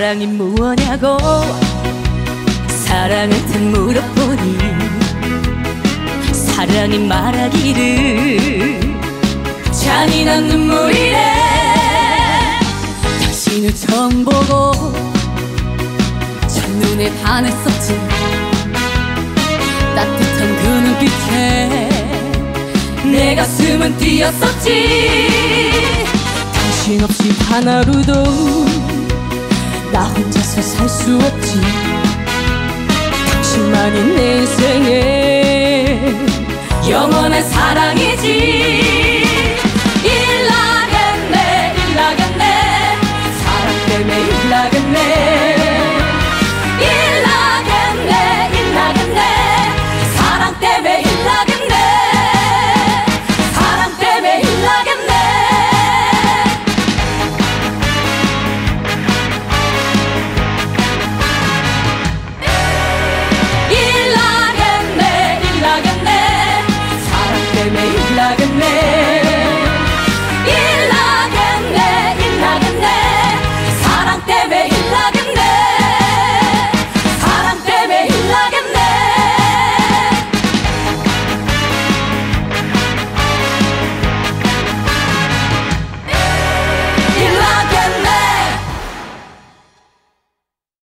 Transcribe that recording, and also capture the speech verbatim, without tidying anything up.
사랑이 뭐냐고 사랑을 탁 물어보니 사랑이 말하기를 잔인한 눈물이래. 당신을 처음 보고 첫눈에 반했었지. 따뜻한 그 눈빛에 내 가슴은 뛰었었지. 당신 없이 단 하루도 나 혼자서 살 수 없지. 당신만이 내 인생의 영원한 사랑이지.